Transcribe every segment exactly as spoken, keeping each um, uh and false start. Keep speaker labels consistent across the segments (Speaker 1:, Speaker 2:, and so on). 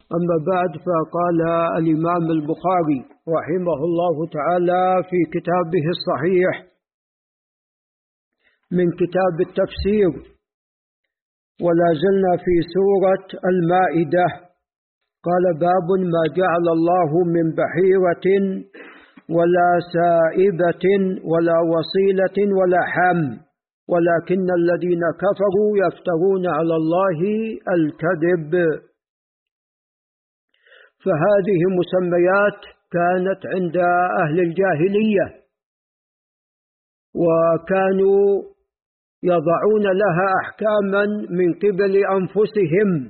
Speaker 1: أما بعد، فقال الإمام البخاري رحمه الله تعالى في كتابه الصحيح من كتاب التفسير، ولا زلنا في سورة المائدة، قال: باب ما جعل الله من بحيرة ولا سائبة ولا وصيلة ولا حام، ولكن الذين كفروا يفترون على الله الكذب. فهذه مسميات كانت عند أهل الجاهلية، وكانوا يضعون لها أحكاما من قبل أنفسهم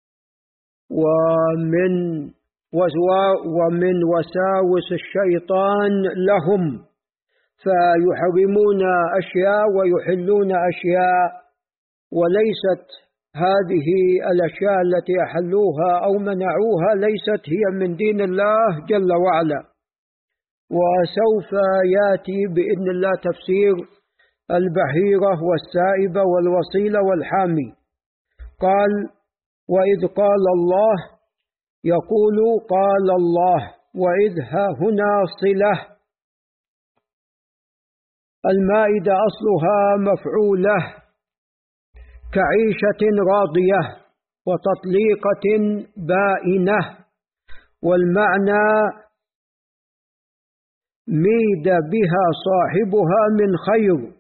Speaker 1: ومن ومن وساوس الشيطان لهم، فيحرمون أشياء ويحلون أشياء، وليست هذه الأشياء التي أحلوها أو منعوها ليست هي من دين الله جل وعلا. وسوف يأتي بإذن الله تفسير البحيرة والسائبة والوصيلة والحامي. قال: وإذ قال الله، يقول قال الله، وإذ ها هنا صلة. المائدة أصلها مفعولة كعيشة راضية وتطليقة بائنة، والمعنى ميد بها صاحبها من خير،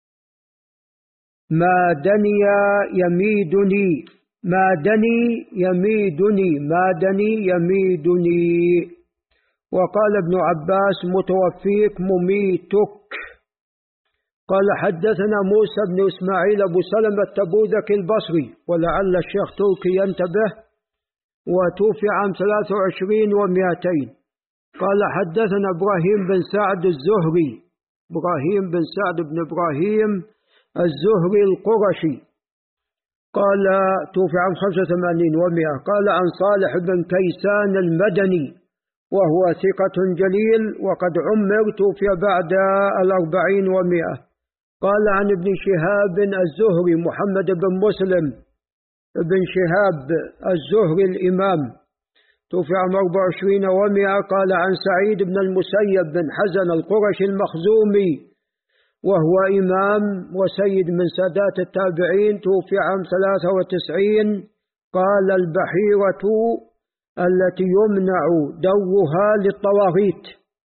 Speaker 1: ما دني يميدني، ما دني يميدني، ما دني يميدني. وقال ابن عباس: متوفيك مميتك. قال: حدثنا موسى بن إسماعيل أبو سلمة التبوذكي البصري، ولعل الشيخ تركي ينتبه، وتوفي عام ثلاث وعشرين ومئتين. قال: حدثنا إبراهيم بن سعد الزهري، إبراهيم بن سعد بن إبراهيم الزهري القرشي، قال توفي عام خمسة وثمانين ومئة. قال: عن صالح بن كيسان المدني، وهو ثقة جليل وقد عمر، توفي بعد الأربعين ومئة. قال: عن ابن شهاب الزهري محمد بن مسلم بن شهاب الزهري الإمام، توفي عام أربعة وعشرين ومئة. قال: عن سعيد بن المسيب بن حزن القرشي المخزومي، وهو إمام وسيد من سادات التابعين، توفي عام ثلاثة وتسعين. قال: البحيرة التي يمنع دوها للطواغيت،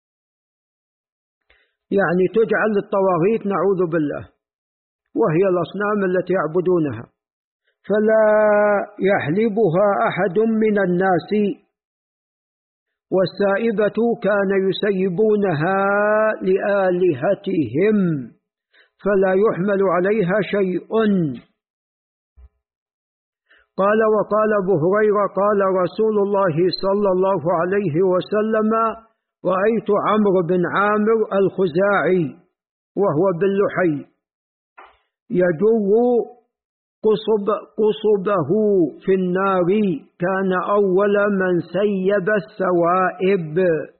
Speaker 1: يعني تجعل للطواغيت نعوذ بالله، وهي الأصنام التي يعبدونها، فلا يحلبها أحد من الناس. والسائبة كان يسيبونها لآلهتهم، فلا يحمل عليها شيء. قال: وقال أبو هريرة: قال رسول الله صلى الله عليه وسلم: رأيت عمرو بن عامر الخزاعي وهو باللحي يجر قصب قصبه في النار، كان أول من سيب السوائب.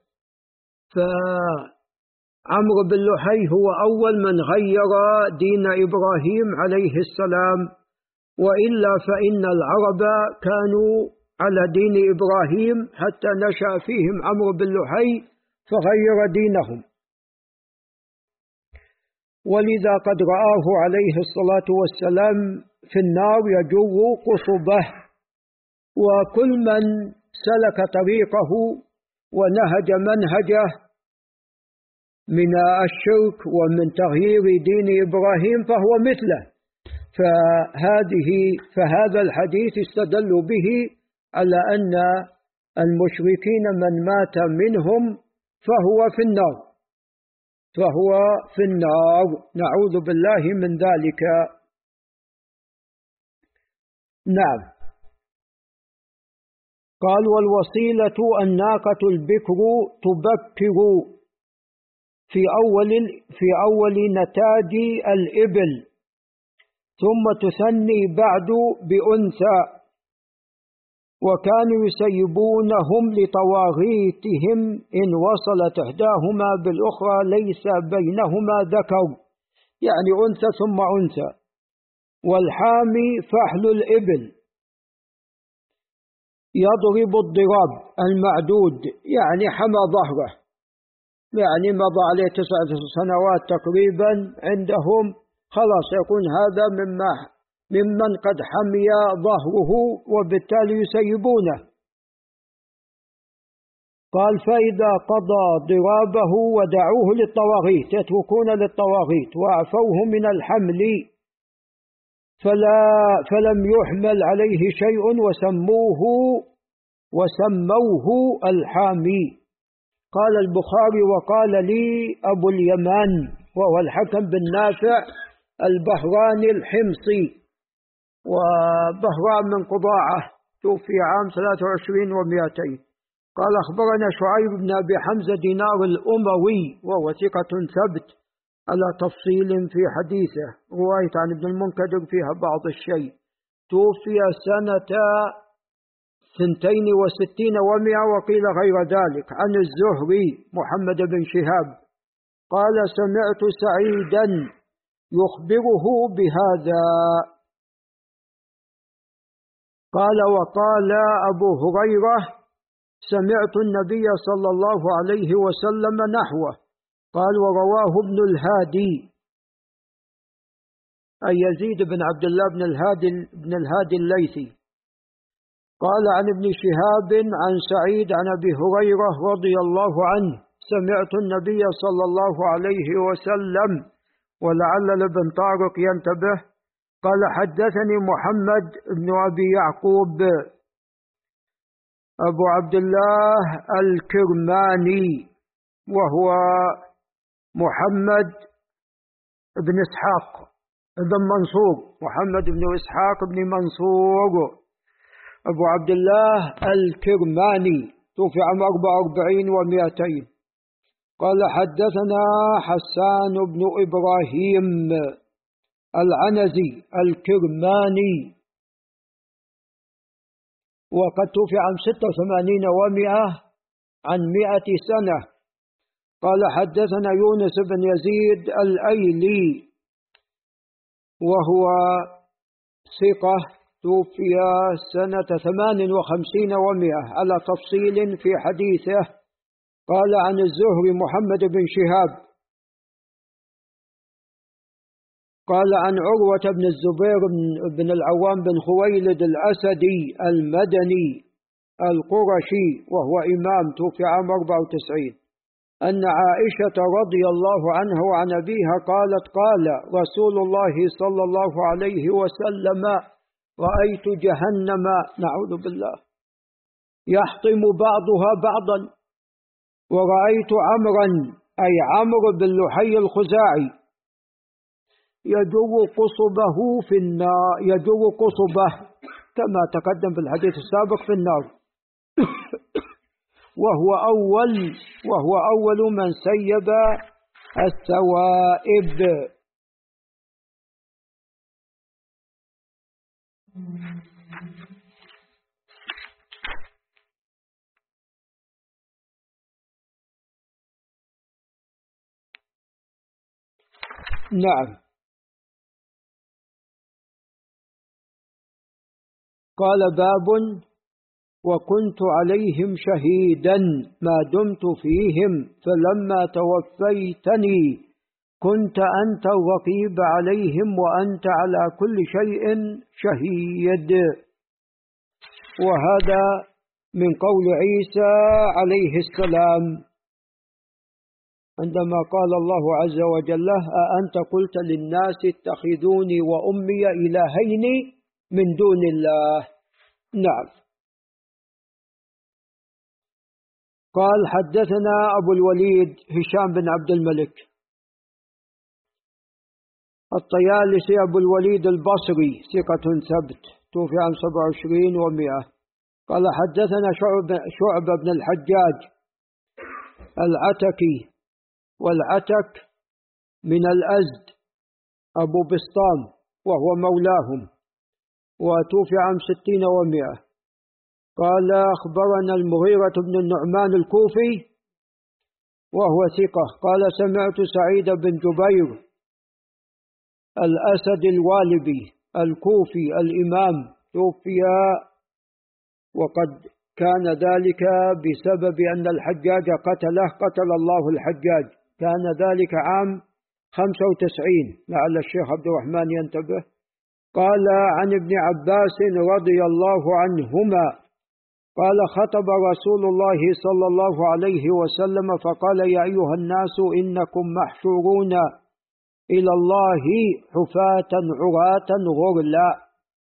Speaker 1: فعمرو بن لحي هو أول من غير دين إبراهيم عليه السلام، وإلا فإن العرب كانوا على دين إبراهيم حتى نشأ فيهم عمرو بن لحي فغير دينهم، ولذا قد رآه عليه الصلاة والسلام في النار يجر قصبه. وكل من سلك طريقه ونهج منهجه من الشرك ومن تغيير دين إبراهيم فهو مثله. فهذه فهذا الحديث استدلوا به على أن المشركين من مات منهم فهو في النار، فهو في النار، نعوذ بالله من ذلك. نعم. قال: والوصيلة الناقة البكر تبكر في أول في أول نتاج الإبل، ثم تثني بعد بأنثى، وكانوا يسيبونهم لطواغيتهم إن وصلت إحداهما بالأخرى ليس بينهما ذكر، يعني أنثى ثم أنثى. والحامي فحل الإبل، يضرب الضراب المعدود، يعني حمى ظهره، يعني مضى عليه تسعة سنوات تقريبا عندهم، خلاص يكون هذا مما ممن قد حمي ظهره وبالتالي يسيبونه. قال فإذا قضى ضرابه ودعوه للطواغيت، يتركون للطواغيت وأعفوه من الحمل، فلا فلم يحمل عليه شيء وسموه وسموه الحامي. قال البخاري وقال لي أبو اليمان وهو الحكم بن نافع البهراني الحمصي، وبهران من قضاعة، توفي عام ثلاثة وعشرين ومئتين. قال أخبرنا شعيب بن أبي حمزة دينار الأموي وهو ثقة ثبت على تفصيل في حديثه، رواية عن ابن المنكدر فيها بعض الشيء، توفي سنة ثنتين وستين ومئة وقيل غير ذلك. عن الزهري محمد بن شهاب قال سمعت سعيدا يخبره بهذا. قال وقال أبو هريرة سمعت النبي صلى الله عليه وسلم نحوه. قال ورواه ابن الهادي أي يزيد بن عبد الله بن الهادي بن الهادي الليثي، قال عن ابن شهاب عن سعيد عن أبي هريرة رضي الله عنه سمعت النبي صلى الله عليه وسلم، ولعل لابن طارق ينتبه. قال حدثني محمد بن أبي يعقوب أبو عبد الله الكرماني، وهو محمد بن إسحاق بن منصور، محمد بن إسحاق بن منصور أبو عبد الله الكرماني، توفي عام أربعة وأربعين ومئتين. قال حدثنا حسان بن إبراهيم العنزي الكرماني، وقد توفي عام ستة وثمانين ومئة عن مئة سنة. قال حدثنا يونس بن يزيد الأيلي وهو ثقة، توفي سنة ثمان وخمسين ومئة على تفصيل في حديثه. قال عن الزهري محمد بن شهاب قال عن عروة بن الزبير بن العوام بن خويلد الأسدي المدني القرشي وهو إمام، توفي عام أربعة وتسعين، أن عائشة رضي الله عنها وعن أبيها قالت قال رسول الله صلى الله عليه وسلم رأيت جهنم نعوذ بالله يحطم بعضها بعضا، ورأيت عمرا أي عمرو بن لحي الخزاعي يجر قصبه في النار، يجر قصبه كما تقدم في الحديث السابق في النار وهو أول وهو أول من سيب السوائب. نعم. قال باب وكنت عليهم شهيدا ما دمت فيهم فلما توفيتني كنت أنت الرقيب عليهم وأنت على كل شيء شهيد. وهذا من قول عيسى عليه السلام عندما قال الله عز وجل أأنت قلت للناس اتخذوني وأمي إلهين من دون الله. نعم. قال حدثنا أبو الوليد هشام بن عبد الملك الطيالسي أبو الوليد البصري ثقة ثبت، توفي عام سبعة وعشرين ومئة. قال حدثنا شعبة بن الحجاج العتكي، والعتك من الأزد أبو بسطام وهو مولاهم، وتوفي عام ستين ومئة. قال أخبرنا المغيرة بن النعمان الكوفي وهو ثقة قال سمعت سعيد بن جبير الأسد الوالبي الكوفي الإمام، توفي وقد كان ذلك بسبب أن الحجاج قتله، قتل الله الحجاج، كان ذلك عام خمسة وتسعين، لعل الشيخ عبد الرحمن ينتبه. قال عن ابن عباس رضي الله عنهما قال خطب رسول الله صلى الله عليه وسلم فقال يا أيها الناس إنكم محشورون إلى الله حفاة عراة غرلا،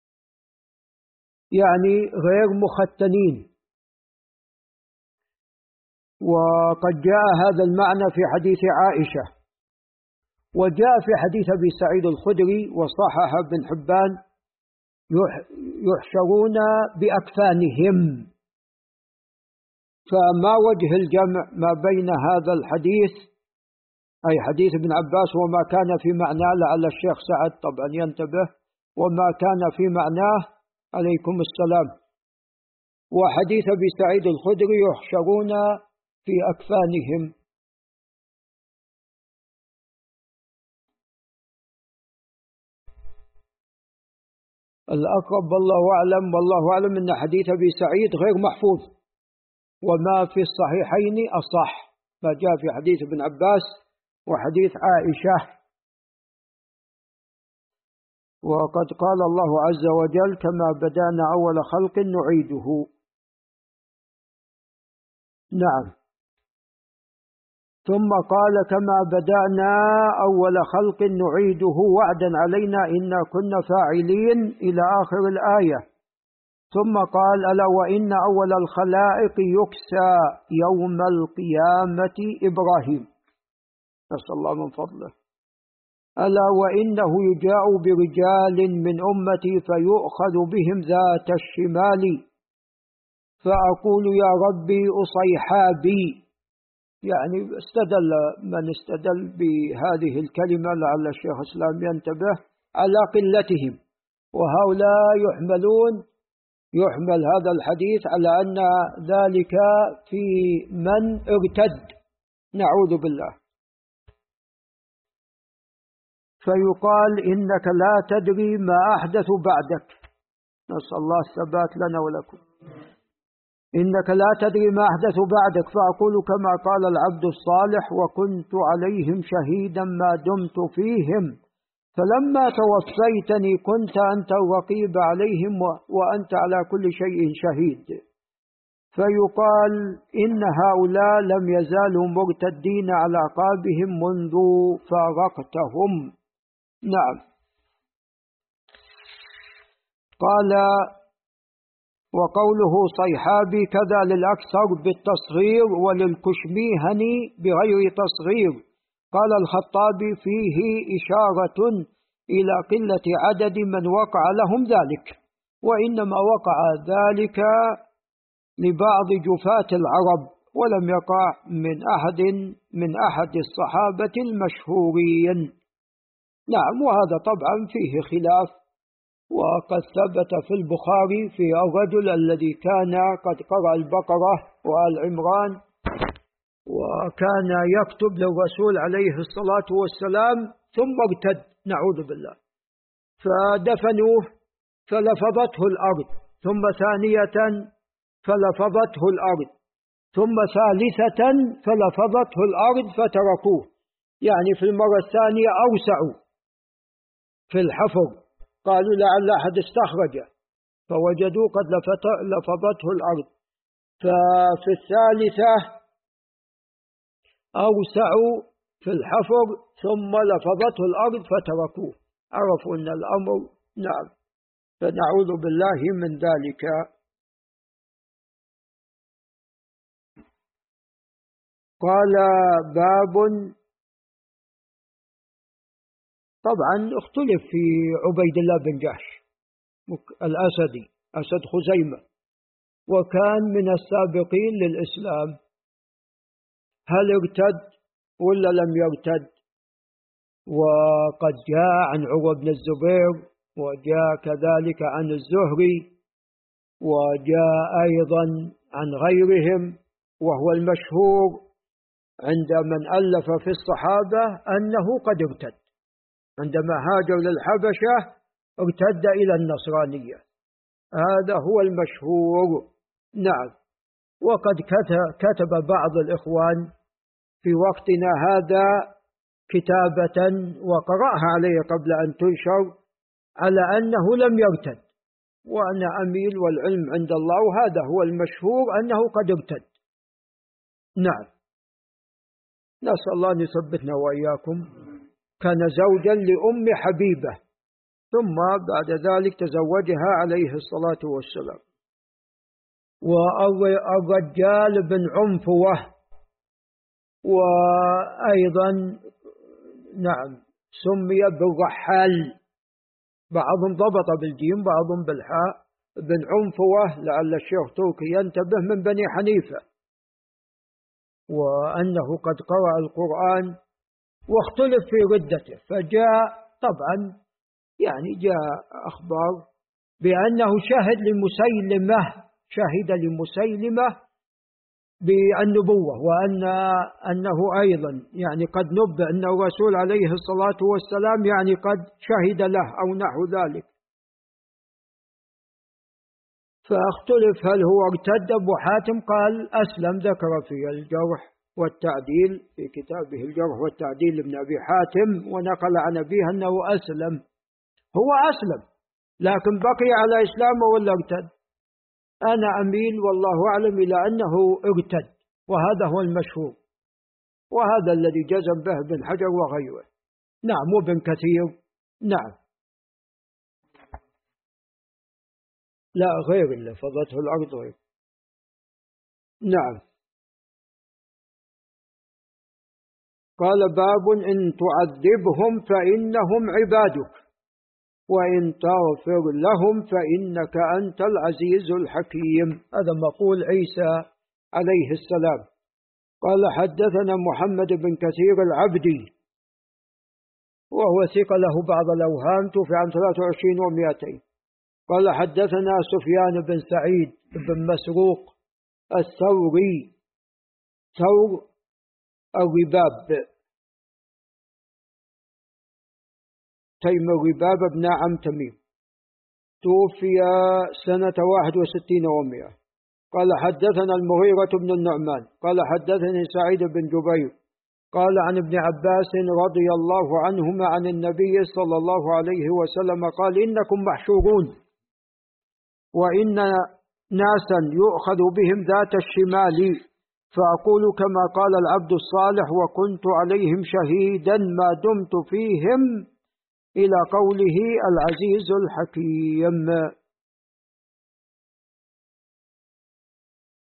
Speaker 1: يعني غير مختنين. وقد جاء هذا المعنى في حديث عائشة، وجاء في حديث أبي سعيد الخدري وصحح ابن حبان يحشرون بأكفانهم. فما وجه الجمع ما بين هذا الحديث أي حديث ابن عباس وما كان في معناه، لعل الشيخ سعد طبعا ينتبه، وما كان في معناه عليكم السلام، وحديث أبي سعيد الخدري يحشرون في أكفانهم. الأقرب والله أعلم، والله أعلم أن حديث أبي سعيد غير محفوظ، وما في الصحيحين أصح ما جاء في حديث ابن عباس وحديث عائشة. وقد قال الله عز وجل كما بدأنا أول خلق نعيده. نعم. ثم قال كما بدأنا أول خلق نعيده وعدا علينا إنا كنا فاعلين إلى آخر الآية. ثم قال ألا وإن أول الخلائق يكسى يوم القيامة إبراهيم، نسأل الله من فضله. ألا وإنه يجاء برجال من أمتي فيؤخذ بهم ذات الشمال فأقول يا ربي أصيحابي، يعني استدل من استدل بهذه الكلمة لعل الشيخ الإسلام ينتبه على قلتهم، وهؤلاء يحملون يحمل هذا الحديث على أن ذلك في من ارتد، نعوذ بالله. فيقال إنك لا تدري ما أحدث بعدك، نسأل الله الثبات لنا ولكم. إنك لا تدري ما أحدث بعدك، فأقول كما قال العبد الصالح وكنت عليهم شهيدا ما دمت فيهم، فلما توفيتني كنت أنت الرقيب عليهم وأنت على كل شيء شهيد. فيقال إن هؤلاء لم يزالوا مرتدين على عقابهم منذ فارقتهم. نعم. قال وقوله صيحابي كذا للأكثر بالتصغير وللكشميهني بغير تصغير. قال الخطابي فيه إشارة إلى قلة عدد من وقع لهم ذلك، وإنما وقع ذلك لبعض جفاة العرب ولم يقع من أحد من أحد الصحابة المشهورين. نعم. وهذا طبعا فيه خلاف، وقد ثبت في البخاري في الرجل الذي كان قد قرأ البقرة وآل عمران وكان يكتب للرسول عليه الصلاة والسلام ثم ارتد، نعوذ بالله، فدفنوه فلفظته الأرض، ثم ثانية فلفظته الأرض، ثم ثالثة فلفظته الأرض فتركوه، يعني في المرة الثانية أوسعوا في الحفر، قالوا لعل أحد استخرجه فوجدوا قد لفظته الأرض، ففي الثالثة أوسعوا في الحفر ثم لفظته الأرض فتركوه، عرفوا أن الأمر نعم، فنعوذ بالله من ذلك. قال باب، طبعا اختلف في عبيد الله بن جحش الأسدي أسد خزيمة، وكان من السابقين للإسلام، هل ارتد ولا لم يرتد؟ وقد جاء عن عروة بن الزبير، وجاء كذلك عن الزهري، وجاء أيضا عن غيرهم، وهو المشهور عند من ألف في الصحابة أنه قد ارتد، عندما هاجر للحبشة ارتد إلى النصرانية، هذا هو المشهور. نعم. وقد كتب بعض الإخوان في وقتنا هذا كتابة وقرأها علي قبل أن تنشر على أنه لم يرتد، وأنا أميل والعلم عند الله، وهذا هو المشهور أنه قد ارتد. نعم. نسأل الله أن يثبتنا وإياكم. كان زوجا لأم حبيبة، ثم بعد ذلك تزوجها عليه الصلاة والسلام. والرجال بن عنفوة، وأيضا نعم سمي بالرحال، بعضهم ضبط بالجيم بعضهم بالحاء، بن عنفوة، لعل الشيخ تركي ينتبه، من بني حنيفة، وأنه قد قرأ القرآن واختلف في ردته، فجاء طبعا يعني جاء أخبار بأنه شهد لمسيلمة شهد لمسيلمة بالنبوة، وأن أنه أيضا يعني قد نبأ أن الرسول عليه الصلاة والسلام يعني قد شهد له أو نحو ذلك. فاختلف هل هو ارتد. أبو حاتم قال أسلم، ذكر في الجرح والتعديل في كتابه الجرح والتعديل لابن أبي حاتم، ونقل عن أبيه أنه أسلم. هو أسلم لكن بقي على إسلامه ولا ارتد؟ أنا أميل والله أعلم إلى أنه ارتد، وهذا هو المشهور، وهذا الذي جزم به ابن حجر وغيره. نعم. وابن كثير. نعم. لا غير اللي فضته الأرض غير. نعم. قال باب إن تعذبهم فإنهم عبادك وإن تغفر لهم فإنك أنت العزيز الحكيم. هذا مقول عيسى عليه السلام. قال حدثنا محمد بن كثير العبدي، وهو ثقة له بعض الأوهام، توفي عن ثلاثة وعشرين ومئتين. قال حدثنا سفيان بن سعيد بن مسروق الثوري، ثور الرباب، تيم الرباب بن عم تميم، توفي سنة واحد وستين ومئة. قال حدثنا المغيرة بن النعمان قال حدثني سعيد بن جبير قال عن ابن عباس رضي الله عنهما عن النبي صلى الله عليه وسلم قال إنكم محشورون وإن ناسا يؤخذ بهم ذات الشمال، فأقول كما قال العبد الصالح وكنت عليهم شهيدا ما دمت فيهم، إلى قوله العزيز الحكيم.